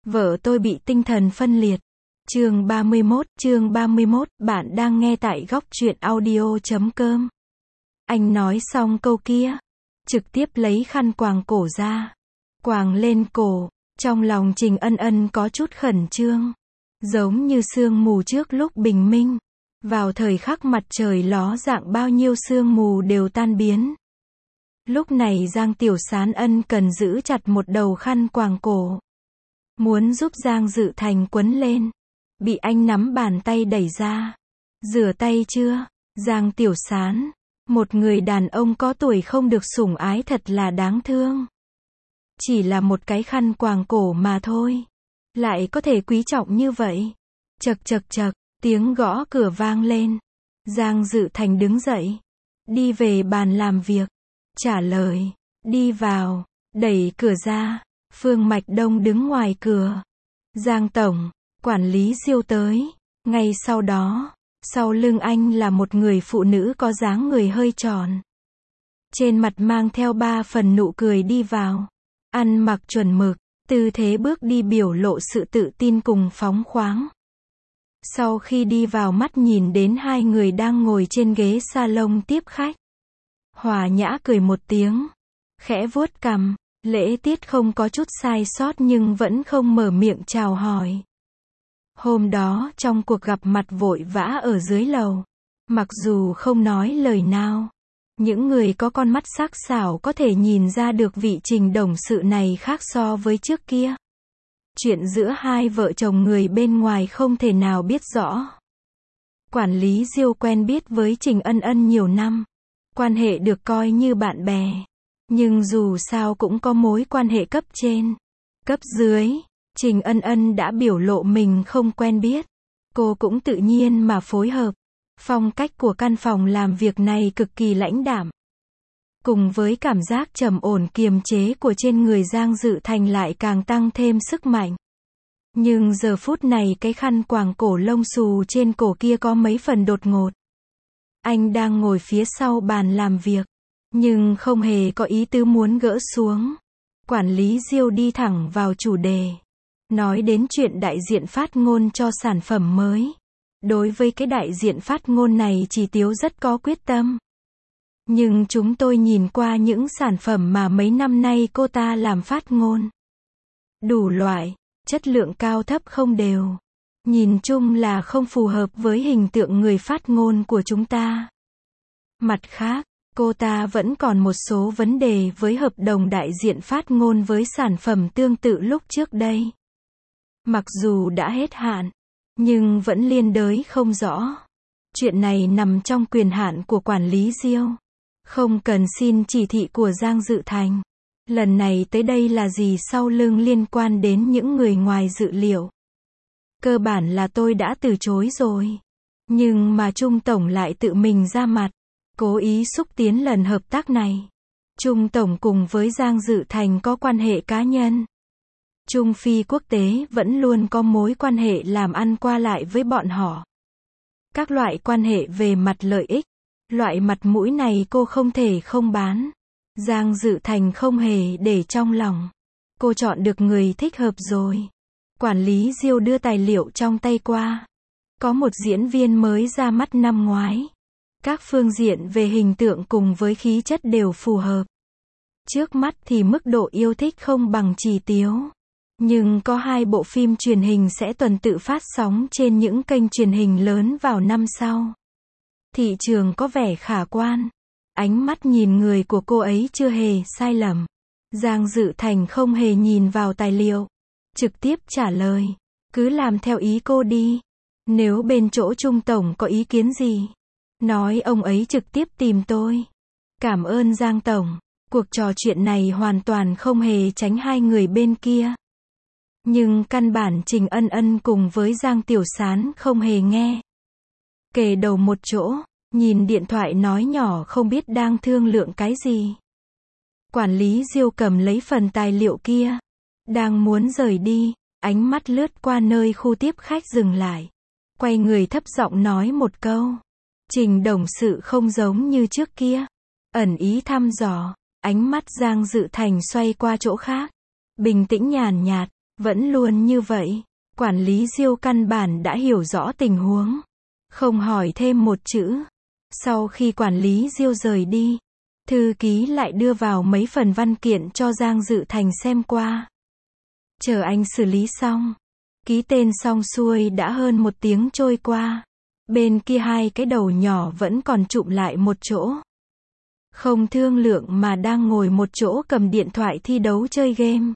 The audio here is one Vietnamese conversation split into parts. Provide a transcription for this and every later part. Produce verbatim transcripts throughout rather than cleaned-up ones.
Vợ tôi bị tinh thần phân liệt. Chương ba mươi mốt, chương ba mươi mốt, bạn đang nghe tại góc truyện audio chấm com. Anh nói xong câu kia, trực tiếp lấy khăn quàng cổ ra, quàng lên cổ, trong lòng Trình Ân Ân có chút khẩn trương, giống như sương mù trước lúc bình minh, vào thời khắc mặt trời ló dạng bao nhiêu sương mù đều tan biến. Lúc này Giang Tiểu Sán ân cần giữ chặt một đầu khăn quàng cổ, muốn giúp Giang Dự Thành quấn lên, bị anh nắm bàn tay đẩy ra. Rửa tay chưa? Giang Tiểu Sán, một người đàn ông có tuổi không được sủng ái thật là đáng thương. Chỉ là một cái khăn quàng cổ mà thôi, lại có thể quý trọng như vậy. Chậc chậc chậc, tiếng gõ cửa vang lên. Giang Dự Thành đứng dậy, đi về bàn làm việc, trả lời, đi vào, đẩy cửa ra. Phương Mạch Đông đứng ngoài cửa. Giang Tổng, quản lý Diêu tới. Ngay sau đó, sau lưng anh là một người phụ nữ có dáng người hơi tròn, trên mặt mang theo ba phần nụ cười đi vào. Ăn mặc chuẩn mực, tư thế bước đi biểu lộ sự tự tin cùng phóng khoáng. Sau khi đi vào mắt nhìn đến hai người đang ngồi trên ghế salon tiếp khách, hòa nhã cười một tiếng, khẽ vuốt cằm. Lễ tiết không có chút sai sót nhưng vẫn không mở miệng chào hỏi. Hôm đó trong cuộc gặp mặt vội vã ở dưới lầu, mặc dù không nói lời nào, những người có con mắt sắc sảo có thể nhìn ra được vị Trình đồng sự này khác so với trước kia. Chuyện giữa hai vợ chồng người bên ngoài không thể nào biết rõ. Quản lý Diêu quen biết với Trình Ân Ân nhiều năm, quan hệ được coi như bạn bè. Nhưng dù sao cũng có mối quan hệ cấp trên, cấp dưới. Trình Ân Ân đã biểu lộ mình không quen biết, cô cũng tự nhiên mà phối hợp. Phong cách của căn phòng làm việc này cực kỳ lãnh đạm, cùng với cảm giác trầm ổn kiềm chế của trên người Giang Dự Thành lại càng tăng thêm sức mạnh. Nhưng giờ phút này cái khăn quàng cổ lông xù trên cổ kia có mấy phần đột ngột. Anh đang ngồi phía sau bàn làm việc, nhưng không hề có ý tứ muốn gỡ xuống. Quản lý Diêu đi thẳng vào chủ đề, nói đến chuyện đại diện phát ngôn cho sản phẩm mới. Đối với cái đại diện phát ngôn này Chỉ Tiếu rất có quyết tâm. Nhưng chúng tôi nhìn qua những sản phẩm mà mấy năm nay cô ta làm phát ngôn, đủ loại, chất lượng cao thấp không đều. Nhìn chung là không phù hợp với hình tượng người phát ngôn của chúng ta. Mặt khác, cô ta vẫn còn một số vấn đề với hợp đồng đại diện phát ngôn với sản phẩm tương tự lúc trước đây. Mặc dù đã hết hạn, nhưng vẫn liên đới không rõ. Chuyện này nằm trong quyền hạn của quản lý Diêu, không cần xin chỉ thị của Giang Dự Thành. Lần này tới đây là gì sau lưng liên quan đến những người ngoài dự liệu. Cơ bản là tôi đã từ chối rồi. Nhưng mà Trung Tổng lại tự mình ra mặt, cố ý xúc tiến lần hợp tác này. Trung Tổng cùng với Giang Dự Thành có quan hệ cá nhân. Trung Phi quốc tế vẫn luôn có mối quan hệ làm ăn qua lại với bọn họ. Các loại quan hệ về mặt lợi ích, loại mặt mũi này cô không thể không bán. Giang Dự Thành không hề để trong lòng. Cô chọn được người thích hợp rồi. Quản lý Diêu đưa tài liệu trong tay qua. Có một diễn viên mới ra mắt năm ngoái. Các phương diện về hình tượng cùng với khí chất đều phù hợp. Trước mắt thì mức độ yêu thích không bằng Chỉ Tiếu. Nhưng có hai bộ phim truyền hình sẽ tuần tự phát sóng trên những kênh truyền hình lớn vào năm sau. Thị trường có vẻ khả quan. Ánh mắt nhìn người của cô ấy chưa hề sai lầm. Giang Dự Thành không hề nhìn vào tài liệu, trực tiếp trả lời, cứ làm theo ý cô đi. Nếu bên chỗ Trung Tổng có ý kiến gì, nói ông ấy trực tiếp tìm tôi. Cảm ơn Giang Tổng. Cuộc trò chuyện này hoàn toàn không hề tránh hai người bên kia. Nhưng căn bản Trình Ân Ân cùng với Giang Tiểu Sán không hề nghe. Kề đầu một chỗ, nhìn điện thoại nói nhỏ không biết đang thương lượng cái gì. Quản lý Diêu cầm lấy phần tài liệu kia, đang muốn rời đi, ánh mắt lướt qua nơi khu tiếp khách dừng lại. Quay người thấp giọng nói một câu. Trình đồng sự không giống như trước kia. Ẩn ý thăm dò, ánh mắt Giang Dự Thành xoay qua chỗ khác. Bình tĩnh nhàn nhạt, Vẫn luôn như vậy. Quản lý Diêu căn bản đã hiểu rõ tình huống. Không hỏi thêm một chữ. Sau khi quản lý Diêu rời đi, thư ký lại đưa vào mấy phần văn kiện cho Giang Dự Thành xem qua. Chờ anh xử lý xong, ký tên xong xuôi đã hơn một tiếng trôi qua. Bên kia hai cái đầu nhỏ vẫn còn chụm lại một chỗ. Không thương lượng mà đang ngồi một chỗ cầm điện thoại thi đấu chơi game.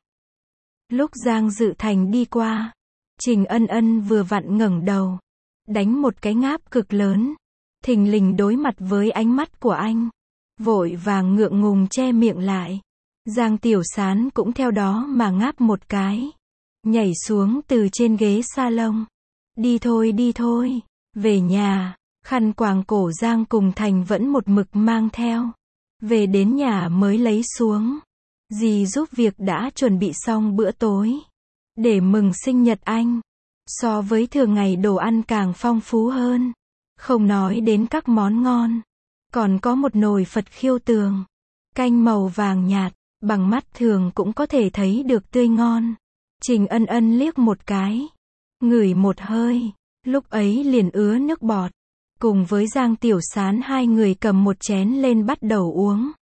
Lúc Giang Dự Thành đi qua, Trình Ân Ân vừa vặn ngẩng đầu, đánh một cái ngáp cực lớn, thình lình đối mặt với ánh mắt của anh, vội vàng ngượng ngùng che miệng lại. Giang Tiểu Sán cũng theo đó mà ngáp một cái, nhảy xuống từ trên ghế salon. Đi thôi đi thôi, về nhà. Khăn quàng cổ Giang cùng Thành vẫn một mực mang theo. Về đến nhà mới lấy xuống. Dì giúp việc đã chuẩn bị xong bữa tối để mừng sinh nhật anh. So với thường ngày đồ ăn càng phong phú hơn. Không nói đến các món ngon, còn có một nồi Phật khiêu tường, canh màu vàng nhạt, bằng mắt thường cũng có thể thấy được tươi ngon. Trình Ân Ân liếc một cái, ngửi một hơi, lúc ấy liền ứa nước bọt. Cùng với Giang Tiểu Sán hai người cầm một chén lên bắt đầu uống.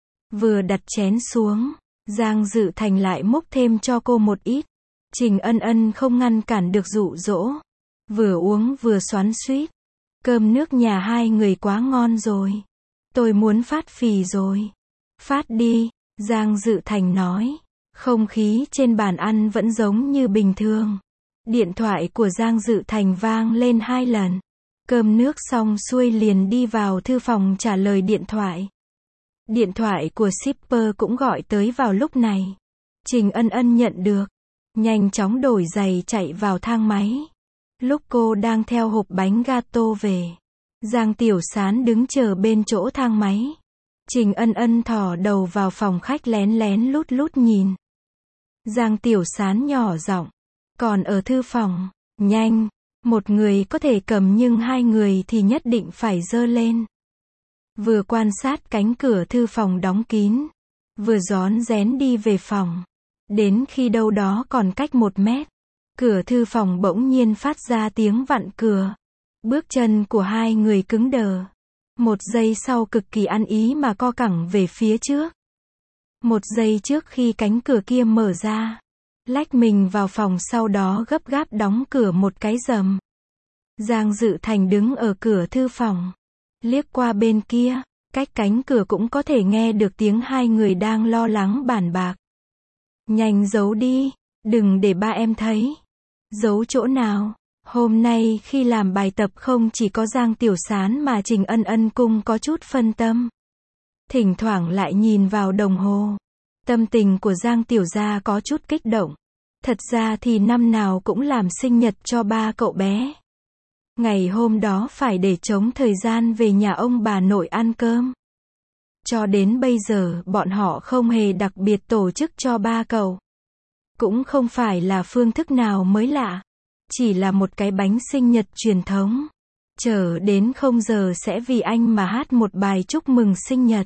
Vừa đặt chén xuống, Giang Dự Thành lại múc thêm cho cô một ít. Trình Ân Ân không ngăn cản được dụ dỗ, vừa uống vừa xoắn xuýt. Cơm nước nhà hai người quá ngon rồi. Tôi muốn phát phì rồi. Phát đi, Giang Dự Thành nói. Không khí trên bàn ăn vẫn giống như bình thường. Điện thoại của Giang Dự Thành vang lên hai lần. Cơm nước xong xuôi liền đi vào thư phòng trả lời điện thoại. Điện thoại của shipper cũng gọi tới vào lúc này. Trình Ân Ân nhận được, nhanh chóng đổi giày chạy vào thang máy. Lúc cô đang theo hộp bánh gato về, Giang Tiểu Sán đứng chờ bên chỗ thang máy. Trình Ân Ân thò đầu vào phòng khách lén lén lút lút nhìn. Giang Tiểu Sán nhỏ giọng, còn ở thư phòng, nhanh, một người có thể cầm nhưng hai người thì nhất định phải giơ lên. Vừa quan sát cánh cửa thư phòng đóng kín, vừa rón rén đi về phòng. Đến khi đâu đó còn cách một mét, cửa thư phòng bỗng nhiên phát ra tiếng vặn cửa. Bước chân của hai người cứng đờ. Một giây sau cực kỳ ăn ý mà co cẳng về phía trước. Một giây trước khi cánh cửa kia mở ra, lách mình vào phòng, sau đó gấp gáp đóng cửa một cái rầm. Giang Dự Thành đứng ở cửa thư phòng, liếc qua bên kia, cách cánh cửa cũng có thể nghe được tiếng hai người đang lo lắng bàn bạc. Nhanh giấu đi, đừng để ba em thấy. Giấu chỗ nào? Hôm nay khi làm bài tập không chỉ có Giang Tiểu Sán mà Trình Ân Ân cũng có chút phân tâm. Thỉnh thoảng lại nhìn vào đồng hồ. Tâm tình của Giang Tiểu Gia có chút kích động. Thật ra thì năm nào cũng làm sinh nhật cho ba cậu bé. Ngày hôm đó phải để trống thời gian về nhà ông bà nội ăn cơm. Cho đến bây giờ bọn họ không hề đặc biệt tổ chức cho ba cậu. Cũng không phải là phương thức nào mới lạ. Chỉ là một cái bánh sinh nhật truyền thống. Chờ đến không giờ sẽ vì anh mà hát một bài chúc mừng sinh nhật.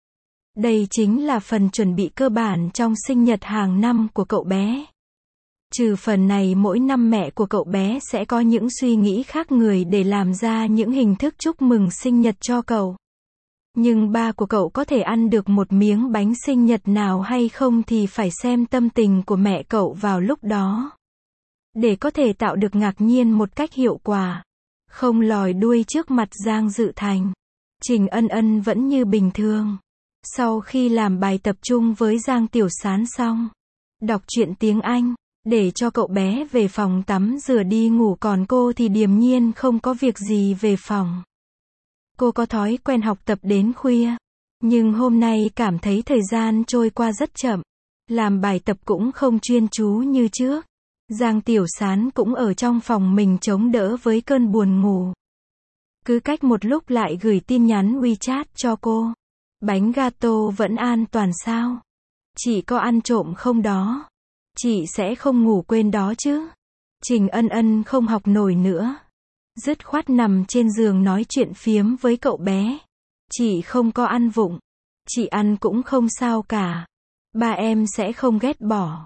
Đây chính là phần chuẩn bị cơ bản trong sinh nhật hàng năm của cậu bé. Trừ phần này, mỗi năm mẹ của cậu bé sẽ có những suy nghĩ khác người để làm ra những hình thức chúc mừng sinh nhật cho cậu. Nhưng ba của cậu có thể ăn được một miếng bánh sinh nhật nào hay không thì phải xem tâm tình của mẹ cậu vào lúc đó. Để có thể tạo được ngạc nhiên một cách hiệu quả, không lòi đuôi trước mặt Giang Dự Thành, Trình Ân Ân vẫn như bình thường. Sau khi làm bài tập trung với Giang Tiểu Sán xong, đọc truyện tiếng Anh, để cho cậu bé về phòng tắm rửa đi ngủ, còn cô thì điềm nhiên không có việc gì về phòng. Cô có thói quen học tập đến khuya, nhưng hôm nay cảm thấy thời gian trôi qua rất chậm. Làm bài tập cũng không chuyên chú như trước. Giang Tiểu Sán cũng ở trong phòng mình chống đỡ với cơn buồn ngủ. Cứ cách một lúc lại gửi tin nhắn WeChat cho cô. Bánh gato vẫn an toàn sao? Chị có ăn trộm không đó? Chị sẽ không ngủ quên đó chứ? Trình Ân Ân không học nổi nữa. Dứt khoát nằm trên giường nói chuyện phiếm với cậu bé. Chị không có ăn vụng. Chị ăn cũng không sao cả. Ba em sẽ không ghét bỏ.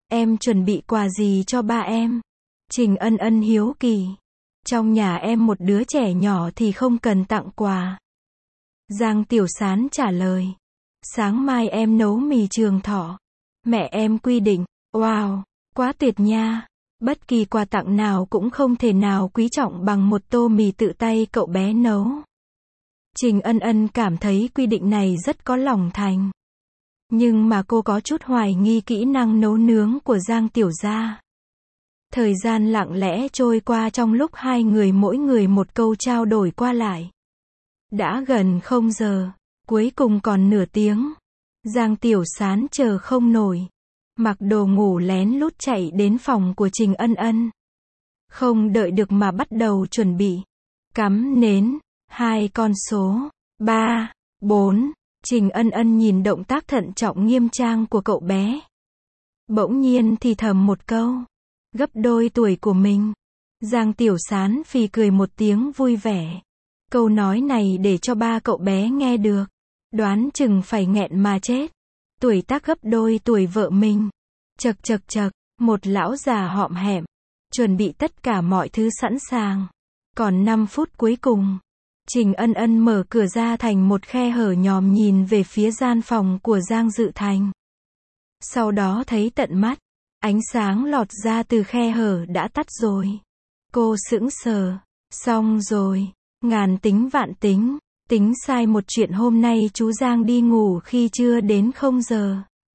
Em chuẩn bị quà gì cho ba em? Trình Ân Ân hiếu kỳ. Trong nhà em một đứa trẻ nhỏ thì không cần tặng quà. Giang Tiểu Sán trả lời. Sáng mai em nấu mì trường thọ. Mẹ em quy định. Wow, quá tuyệt nha. Bất kỳ quà tặng nào cũng không thể nào quý trọng bằng một tô mì tự tay cậu bé nấu. Trình Ân Ân cảm thấy quy định này rất có lòng thành. Nhưng mà cô có chút hoài nghi kỹ năng nấu nướng của Giang Tiểu gia. Thời gian lặng lẽ trôi qua trong lúc hai người mỗi người một câu trao đổi qua lại. Đã gần không giờ, cuối cùng còn nửa tiếng. Giang Tiểu Sán chờ không nổi. Mặc đồ ngủ lén lút chạy đến phòng của Trình Ân Ân. Không đợi được mà bắt đầu chuẩn bị. Cắm nến, hai con số, ba, bốn. Trình Ân Ân nhìn động tác thận trọng nghiêm trang của cậu bé. Bỗng nhiên thì thầm một câu. Gấp đôi tuổi của mình. Giang Tiểu Sán phì cười một tiếng vui vẻ. Câu nói này để cho ba cậu bé nghe được. Đoán chừng phải nghẹn mà chết. Tuổi tác gấp đôi tuổi vợ mình. Chật chật chật, một lão già họm hẹm. Chuẩn bị tất cả mọi thứ sẵn sàng. Còn năm phút cuối cùng. Trình Ân Ân mở cửa ra thành một khe hở nhòm nhìn về phía gian phòng của Giang Dự Thành. Sau đó thấy tận mắt. Ánh sáng lọt ra từ khe hở đã tắt rồi. Cô sững sờ. Xong rồi. Ngàn tính vạn tính. Tính sai một chuyện hôm nay chú Giang đi ngủ khi chưa đến không giờ.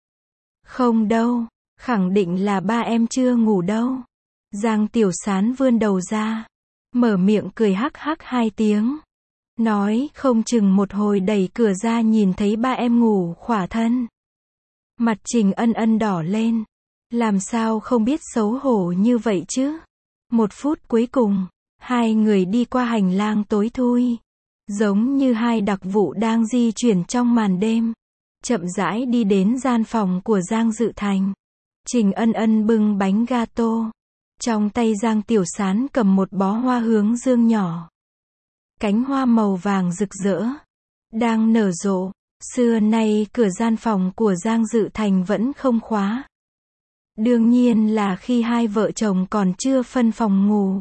Không đâu. Khẳng định là ba em chưa ngủ đâu. Giang Tiểu Sán vươn đầu ra. Mở miệng cười hắc hắc hai tiếng. Nói không chừng một hồi đẩy cửa ra nhìn thấy ba em ngủ khỏa thân. Mặt Trình Ân Ân đỏ lên. Làm sao không biết xấu hổ như vậy chứ? Một phút cuối cùng, hai người đi qua hành lang tối thui. Giống như hai đặc vụ đang di chuyển trong màn đêm. Chậm rãi đi đến gian phòng của Giang Dự Thành. Trình Ân Ân bưng bánh gato. Trong tay Giang Tiểu Sán cầm một bó hoa hướng dương nhỏ. Cánh hoa màu vàng rực rỡ. Đang nở rộ. Xưa nay cửa gian phòng của Giang Dự Thành vẫn không khóa. Đương nhiên là khi hai vợ chồng còn chưa phân phòng ngủ.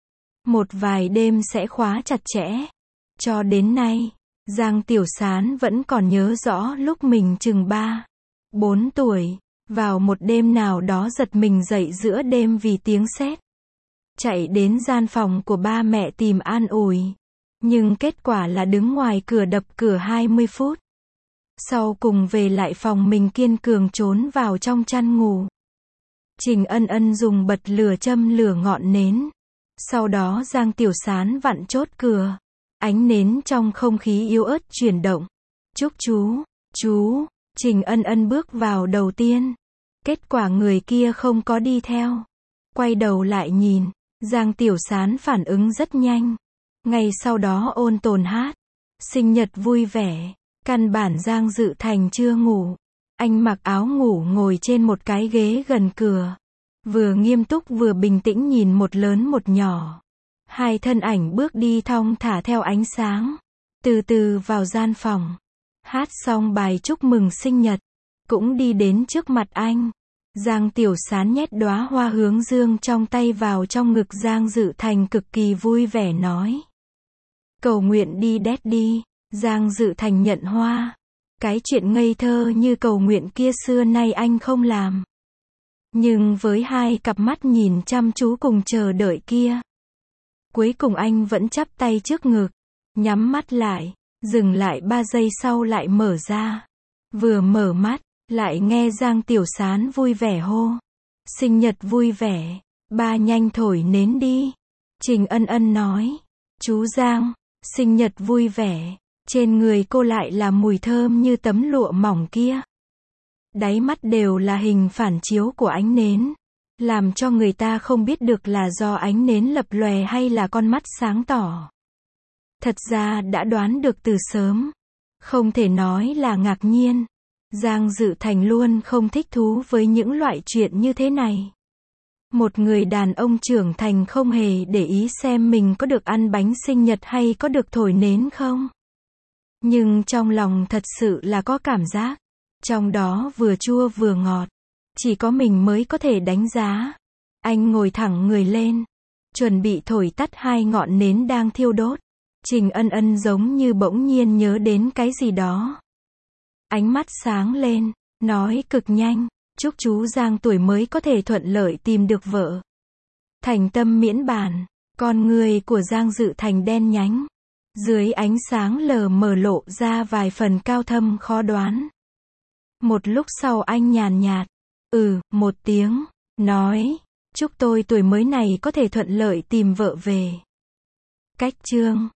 Một vài đêm sẽ khóa chặt chẽ. Cho đến nay, Giang Tiểu Sán vẫn còn nhớ rõ lúc mình chừng ba, bốn tuổi. Vào một đêm nào đó giật mình dậy giữa đêm vì tiếng sét. Chạy đến gian phòng của ba mẹ tìm an ủi. Nhưng kết quả là đứng ngoài cửa đập cửa hai mươi phút. Sau cùng về lại phòng mình kiên cường trốn vào trong chăn ngủ. Trình Ân Ân dùng bật lửa châm lửa ngọn nến. Sau đó Giang Tiểu Sán vặn chốt cửa. Ánh nến trong không khí yếu ớt chuyển động. Chúc chú, chú. Trình Ân Ân bước vào đầu tiên. Kết quả người kia không có đi theo. Quay đầu lại nhìn. Giang Tiểu Sán phản ứng rất nhanh. Ngay sau đó ôn tồn hát. Sinh nhật vui vẻ. Căn bản Giang Dự Thành chưa ngủ. Anh mặc áo ngủ ngồi trên một cái ghế gần cửa. Vừa nghiêm túc vừa bình tĩnh nhìn một lớn một nhỏ. Hai thân ảnh bước đi thong thả theo ánh sáng. Từ từ vào gian phòng. Hát xong bài chúc mừng sinh nhật. Cũng đi đến trước mặt anh. Giang Tiểu Sán nhét đóa hoa hướng dương trong tay vào trong ngực Giang Dự Thành cực kỳ vui vẻ nói. Cầu nguyện đi Daddy. Giang Dự Thành nhận hoa. Cái chuyện ngây thơ như cầu nguyện kia xưa nay anh không làm. Nhưng với hai cặp mắt nhìn chăm chú cùng chờ đợi kia. Cuối cùng anh vẫn chắp tay trước ngực. Nhắm mắt lại. Dừng lại ba giây sau lại mở ra. Vừa mở mắt. Lại nghe Giang Tiểu Sán vui vẻ hô. Sinh nhật vui vẻ. Ba nhanh thổi nến đi. Trình Ân Ân nói. Chú Giang. Sinh nhật vui vẻ. Trên người cô lại là mùi thơm như tấm lụa mỏng kia. Đáy mắt đều là hình phản chiếu của ánh nến. Làm cho người ta không biết được là do ánh nến lập lòe hay là con mắt sáng tỏ. Thật ra đã đoán được từ sớm. Không thể nói là ngạc nhiên. Giang Dự Thành luôn không thích thú với những loại chuyện như thế này. Một người đàn ông trưởng thành không hề để ý xem mình có được ăn bánh sinh nhật hay có được thổi nến không. Nhưng trong lòng thật sự là có cảm giác. Trong đó vừa chua vừa ngọt. Chỉ có mình mới có thể đánh giá. Anh ngồi thẳng người lên, chuẩn bị thổi tắt hai ngọn nến đang thiêu đốt. Trình Ân Ân giống như bỗng nhiên nhớ đến cái gì đó. Ánh mắt sáng lên, nói cực nhanh, chúc chú Giang tuổi mới có thể thuận lợi tìm được vợ. Thành tâm miễn bàn, con người của Giang Dự Thành đen nhánh. Dưới ánh sáng lờ mờ lộ ra vài phần cao thâm khó đoán. Một lúc sau anh nhàn nhạt, ừ, một tiếng, nói, chúc tôi tuổi mới này có thể thuận lợi tìm vợ về. Cách chương